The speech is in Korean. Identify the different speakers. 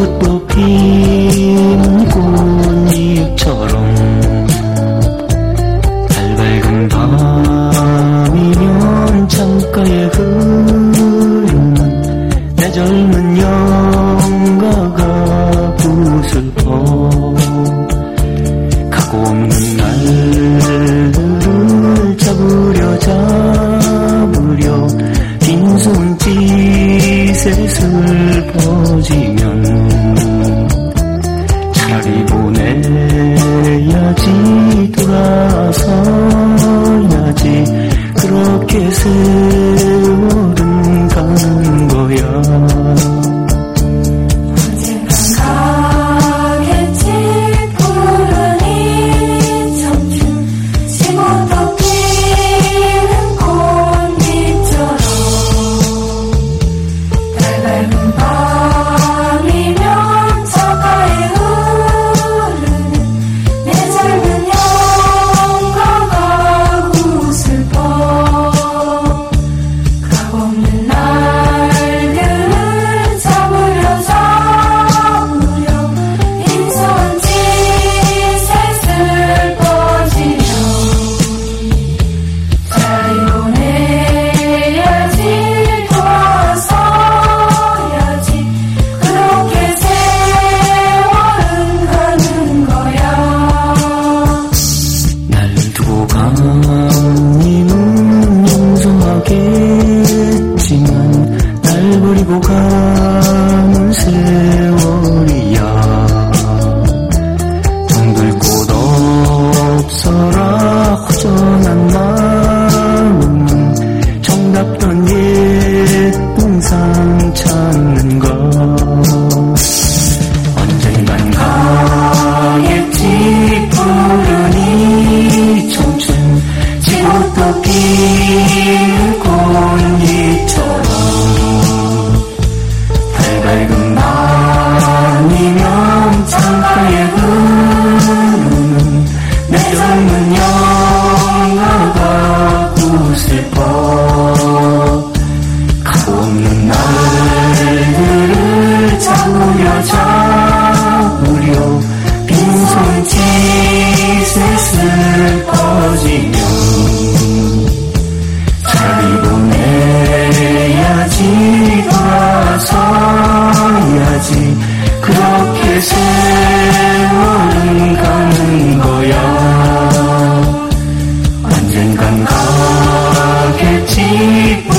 Speaker 1: 지고 피는 꽃잎처럼 밝은 밤이면 창가에 흐르는 내 젊은 영가가 부슬퍼 가고 없는 날들을 잡으려 빈손짓에 슬퍼지면 차라리 보내야지 돌아서야지 그렇게 세월은 가는 거야. 님은 용서하겠지만 날 버리고 가는 세월이야. 정들 곳 없어라 허전한 마음은 정답던 옛 동상 찾는 것 언젠간 가겠지. 푸른 이 청춘 지고 또 피는 꽃잎처럼 밝은 밤이면 창가에 흐르는 내 젊은 영화가 구슬퍼 가고 없는 날들을 잡으려 빈손짓에 슬퍼지면 차라리 보내야지 돌아서야지 그렇게 세월은 가는 거야. 언젠간 가겠지.